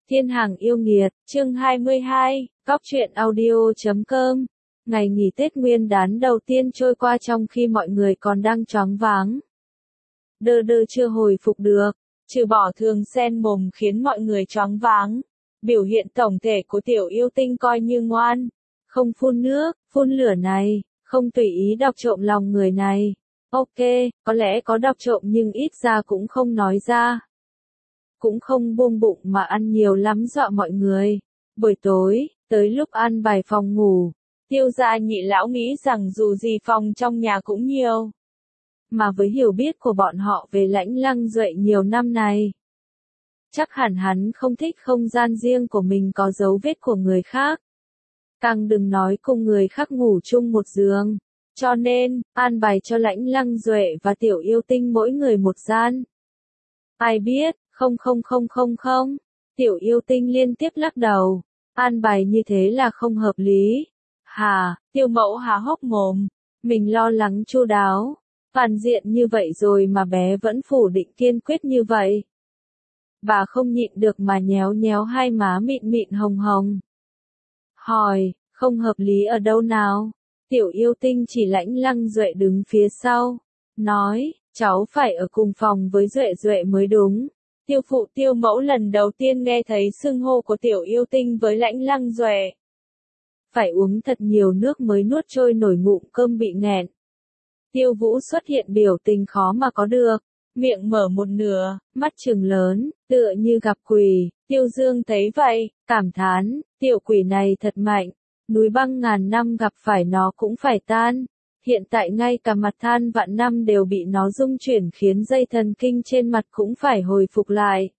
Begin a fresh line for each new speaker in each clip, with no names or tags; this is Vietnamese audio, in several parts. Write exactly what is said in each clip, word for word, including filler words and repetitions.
Thiên hàng yêu nghiệt, chương hai mươi hai, góc truyện audio chấm com. Ngày nghỉ Tết Nguyên đán đầu tiên trôi qua trong khi mọi người còn đang choáng váng. Đơ đơ chưa hồi phục được, trừ bỏ thường sen mồm khiến mọi người choáng váng. Biểu hiện tổng thể của tiểu yêu tinh coi như ngoan, không phun nước, phun lửa này, không tùy ý đọc trộm lòng người này. Ok, có lẽ có đọc trộm nhưng ít ra cũng không nói ra. Cũng không buông bụng mà ăn nhiều lắm dọa mọi người. Buổi tối, tới lúc ăn bài phòng ngủ, Tiêu gia nhị lão nghĩ rằng dù gì phòng trong nhà cũng nhiều. Mà với hiểu biết của bọn họ về Lãnh Lăng Duệ nhiều năm này, chắc hẳn hắn không thích không gian riêng của mình có dấu vết của người khác. Càng đừng nói cùng người khác ngủ chung một giường. Cho nên, an bài cho Lãnh Lăng Duệ và tiểu yêu tinh mỗi người một gian. Ai biết, không không không không không, tiểu yêu tinh liên tiếp lắc đầu, an bài như thế là không hợp lý. Hà, Tiêu mẫu há hốc mồm, mình lo lắng chu đáo, toàn diện như vậy rồi mà bé vẫn phủ định kiên quyết như vậy. Bà không nhịn được mà nhéo nhéo hai má mịn mịn hồng hồng. Hỏi, không hợp lý ở đâu nào? Tiểu yêu tinh chỉ Lãnh Lăng Duệ đứng phía sau, nói, cháu phải ở cùng phòng với Duệ Duệ mới đúng. Tiêu phụ Tiêu mẫu lần đầu tiên nghe thấy xưng hô của tiểu yêu tinh với Lãnh Lăng Duệ. Phải uống thật nhiều nước mới nuốt trôi nổi ngụm cơm bị nghẹn. Tiêu Vũ xuất hiện biểu tình khó mà có được, miệng mở một nửa, mắt trừng lớn, tựa như gặp quỷ. Tiêu Dương thấy vậy, cảm thán, tiểu quỷ này thật mạnh, núi băng ngàn năm gặp phải nó cũng phải tan. Hiện tại ngay cả mặt than vạn năm đều bị nó rung chuyển khiến dây thần kinh trên mặt cũng phải hồi phục lại.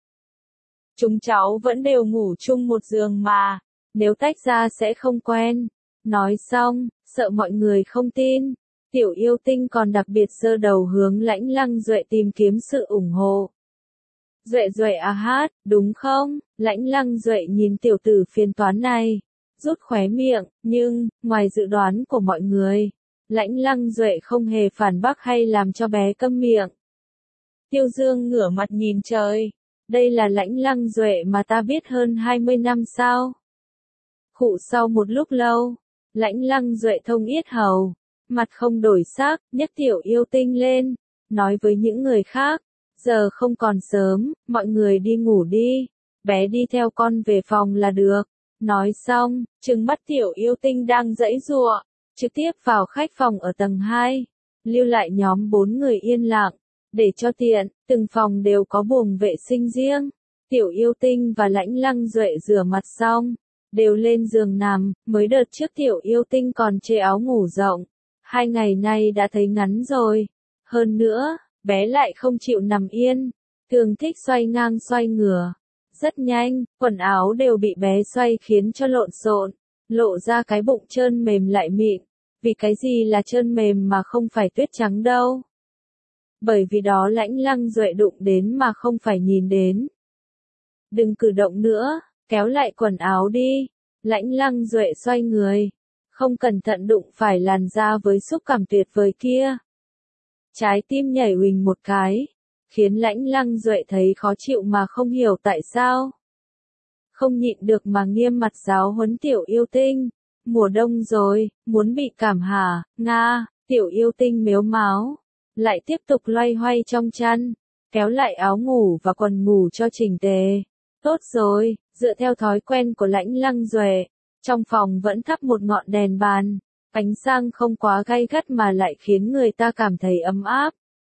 Chúng cháu vẫn đều ngủ chung một giường mà, nếu tách ra sẽ không quen. Nói xong, sợ mọi người không tin, tiểu yêu tinh còn đặc biệt giơ đầu hướng Lãnh Lăng Duệ tìm kiếm sự ủng hộ. Duệ Duệ à hát, đúng không? Lãnh Lăng Duệ nhìn tiểu tử phiền toán này, rút khóe miệng, nhưng, ngoài dự đoán của mọi người, Lãnh Lăng Duệ không hề phản bác hay làm cho bé câm miệng. Tiêu Dương ngửa mặt nhìn trời, đây là Lãnh Lăng Duệ mà ta biết hơn hai mươi năm sao? Khụ sau một lúc lâu, Lãnh Lăng Duệ thông yết hầu, mặt không đổi sắc, nhấc tiểu yêu tinh lên, nói với những người khác, giờ không còn sớm, mọi người đi ngủ đi, bé đi theo con về phòng là được. Nói xong, trừng mắt tiểu yêu tinh đang giãy giụa, trực tiếp vào khách phòng ở tầng hai, lưu lại nhóm bốn người yên lặng, để cho tiện, từng phòng đều có buồng vệ sinh riêng. Tiểu yêu tinh và Lãnh Lăng Duệ rửa mặt xong, đều lên giường nằm, mới đợt trước tiểu yêu tinh còn chê áo ngủ rộng, hai ngày nay đã thấy ngắn rồi. Hơn nữa, bé lại không chịu nằm yên, thường thích xoay ngang xoay ngửa. Rất nhanh, quần áo đều bị bé xoay khiến cho lộn xộn, lộ ra cái bụng trơn mềm lại mịn. Vì cái gì là trơn mềm mà không phải tuyết trắng đâu? Bởi vì đó Lãnh Lăng Duệ đụng đến mà không phải nhìn đến. Đừng cử động nữa, kéo lại quần áo đi. Lãnh Lăng Duệ xoay người, không cẩn thận đụng phải làn da với xúc cảm tuyệt vời kia. Trái tim nhảy huỳnh một cái, khiến Lãnh Lăng Duệ thấy khó chịu mà không hiểu tại sao. Không nhịn được mà nghiêm mặt giáo huấn tiểu yêu tinh. Mùa đông rồi, muốn bị cảm hả? Nga, tiểu yêu tinh mếu máo, lại tiếp tục loay hoay trong chăn, kéo lại áo ngủ và quần ngủ cho chỉnh tề. Tốt rồi, dựa theo thói quen của Lãnh Lăng Duệ, trong phòng vẫn thắp một ngọn đèn bàn, ánh sáng không quá gay gắt mà lại khiến người ta cảm thấy ấm áp.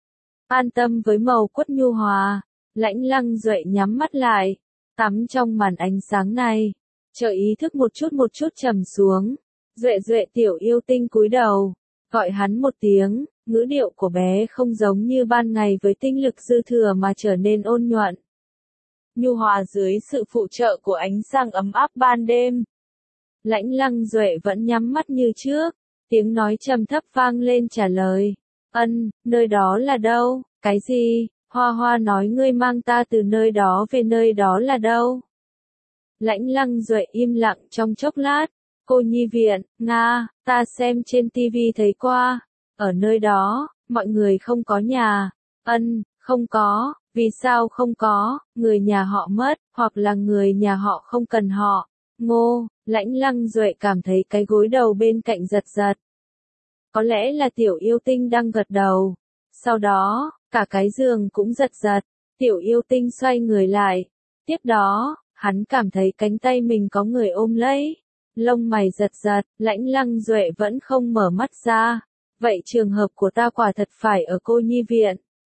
An tâm với màu quất nhu hòa, Lãnh Lăng Duệ nhắm mắt lại, tắm trong màn ánh sáng này. Chờ ý thức một chút một chút trầm xuống, Duệ Duệ tiểu yêu tinh cúi đầu, gọi hắn một tiếng, ngữ điệu của bé không giống như ban ngày với tinh lực dư thừa mà trở nên ôn nhuận. Nhu hòa dưới sự phụ trợ của ánh sáng ấm áp ban đêm. Lãnh Lăng Duệ vẫn nhắm mắt như trước, tiếng nói trầm thấp vang lên trả lời. Ân, nơi đó là đâu? Cái gì? Hoa Hoa nói ngươi mang ta từ nơi đó về nơi đó là đâu? Lãnh Lăng Duệ im lặng trong chốc lát, cô nhi viện, Nga, ta xem trên tivi thấy qua, ở nơi đó, mọi người không có nhà. Ân, không có, Vì sao không có, người nhà họ mất, hoặc là người nhà họ không cần họ. Ngô, Lãnh Lăng Duệ cảm thấy cái gối đầu bên cạnh giật giật. Có lẽ là tiểu yêu tinh đang gật đầu. Sau đó, cả cái giường cũng giật giật. Tiểu yêu tinh xoay người lại. Tiếp đó, hắn cảm thấy cánh tay mình có người ôm lấy. Lông mày giật giật, Lãnh Lăng Duệ vẫn không mở mắt ra. Vậy trường hợp của ta quả thật phải ở cô nhi viện.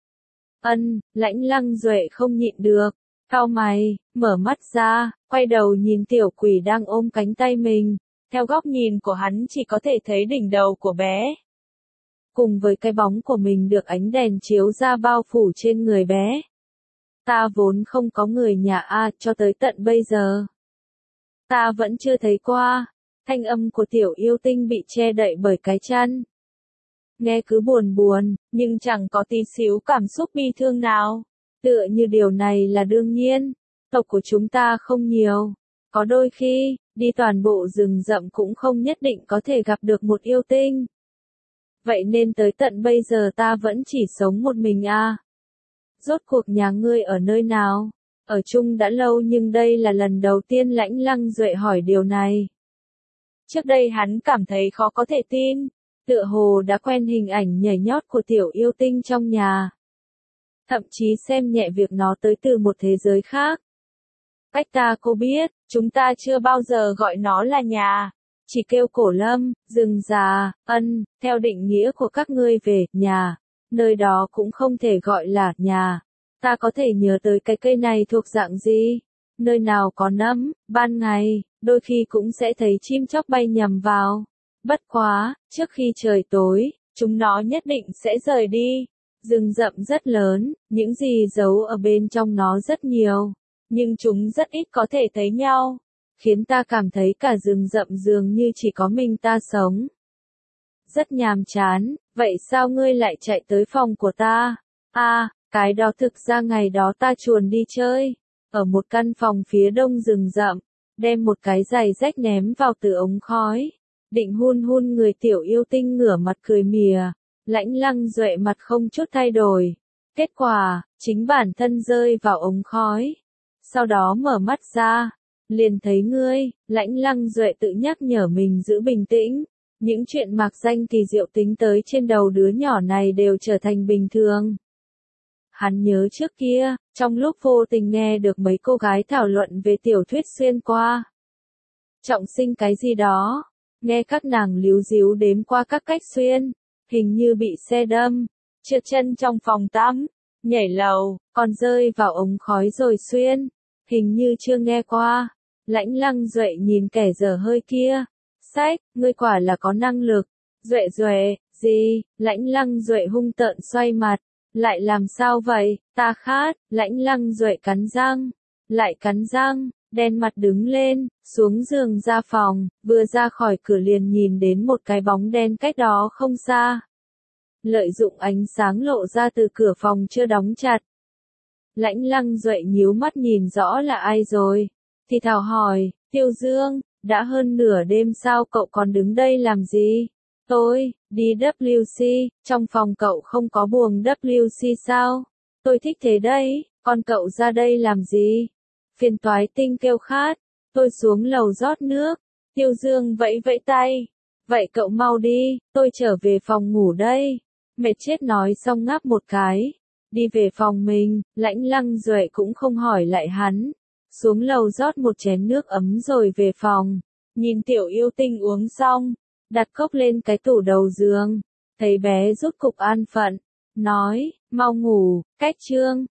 Ân, Lãnh Lăng Duệ không nhịn được. Cau mày, mở mắt ra, quay đầu nhìn tiểu quỷ đang ôm cánh tay mình. Theo góc nhìn của hắn chỉ có thể thấy đỉnh đầu của bé. Cùng với cái bóng của mình được ánh đèn chiếu ra bao phủ trên người bé. Ta vốn không có người nhà a cho tới tận bây giờ. Ta vẫn chưa thấy qua. Thanh âm của tiểu yêu tinh bị che đậy bởi cái chăn. Nghe cứ buồn buồn, nhưng chẳng có tí xíu cảm xúc bi thương nào. Tựa như điều này là đương nhiên. Tộc của chúng ta không nhiều. Có đôi khi, đi toàn bộ rừng rậm cũng không nhất định có thể gặp được một yêu tinh. Vậy nên tới tận bây giờ ta vẫn chỉ sống một mình à. Rốt cuộc nhà ngươi ở nơi nào? Ở chung đã lâu nhưng đây là lần đầu tiên Lãnh Lăng Duệ hỏi điều này. Trước đây hắn cảm thấy khó có thể tin. Tựa hồ đã quen hình ảnh nhảy nhót của tiểu yêu tinh trong nhà. Thậm chí xem nhẹ việc nó tới từ một thế giới khác. Cách ta cô biết, chúng ta chưa bao giờ gọi nó là nhà. Chỉ kêu cổ lâm, rừng già, ân, theo định nghĩa của các ngươi về nhà. Nơi đó cũng không thể gọi là nhà. Ta có thể nhớ tới cái cây này thuộc dạng gì? Nơi nào có nấm, ban ngày, đôi khi cũng sẽ thấy chim chóc bay nhầm vào. Bất quá, trước khi trời tối, chúng nó nhất định sẽ rời đi. Rừng rậm rất lớn, những gì giấu ở bên trong nó rất nhiều. Nhưng chúng rất ít có thể thấy nhau. Khiến ta cảm thấy cả rừng rậm dường như chỉ có mình ta sống. Rất nhàm chán, vậy sao ngươi lại chạy tới phòng của ta? À, cái đó thực ra ngày đó ta chuồn đi chơi. Ở một căn phòng phía đông rừng rậm, đem một cái giày rách ném vào từ ống khói. Định hun hun người tiểu yêu tinh ngửa mặt cười mỉa. Lãnh Lăng Duệ mặt không chút thay đổi. Kết quả, chính bản thân rơi vào ống khói. Sau đó mở mắt ra. Liền thấy ngươi, Lãnh Lăng Duệ tự nhắc nhở mình giữ bình tĩnh. Những chuyện mạc danh kỳ diệu tính tới trên đầu đứa nhỏ này đều trở thành bình thường. Hắn nhớ trước kia, trong lúc vô tình nghe được mấy cô gái thảo luận về tiểu thuyết xuyên qua. Trọng sinh cái gì đó, nghe các nàng líu díu đếm qua các cách xuyên, hình như bị xe đâm, trượt chân trong phòng tắm, nhảy lầu, còn rơi vào ống khói rồi xuyên, hình như chưa nghe qua. Lãnh Lăng Duệ nhìn kẻ dở hơi kia. Sách, ngươi quả là có năng lực. Duệ Duệ, gì? Lãnh Lăng Duệ hung tợn xoay mặt. Lại làm sao vậy? Ta khát. Lãnh Lăng Duệ cắn răng. Lại cắn răng, đen mặt đứng lên, xuống giường ra phòng, vừa ra khỏi cửa liền nhìn đến một cái bóng đen cách đó không xa. Lợi dụng ánh sáng lộ ra từ cửa phòng chưa đóng chặt. Lãnh Lăng Duệ nhíu mắt nhìn rõ là ai rồi. Thì thào hỏi, Tiêu Dương, đã hơn nửa đêm sao cậu còn đứng đây làm gì? Tôi, đi W C, trong phòng cậu không có buồng W C sao? Tôi thích thế đấy, còn cậu ra đây làm gì? Phiền toái tinh kêu khát, tôi xuống lầu rót nước. Tiêu Dương vẫy vẫy tay. Vậy cậu mau đi, tôi trở về phòng ngủ đây. Mệt chết nói xong ngáp một cái. Đi về phòng mình, Lãnh Lăng Duệ cũng không hỏi lại hắn. Xuống lầu rót một chén nước ấm rồi về phòng. Nhìn tiểu yêu tinh uống xong, đặt cốc lên cái tủ đầu giường. Thấy bé rút cục an phận, nói, mau ngủ, cách chương.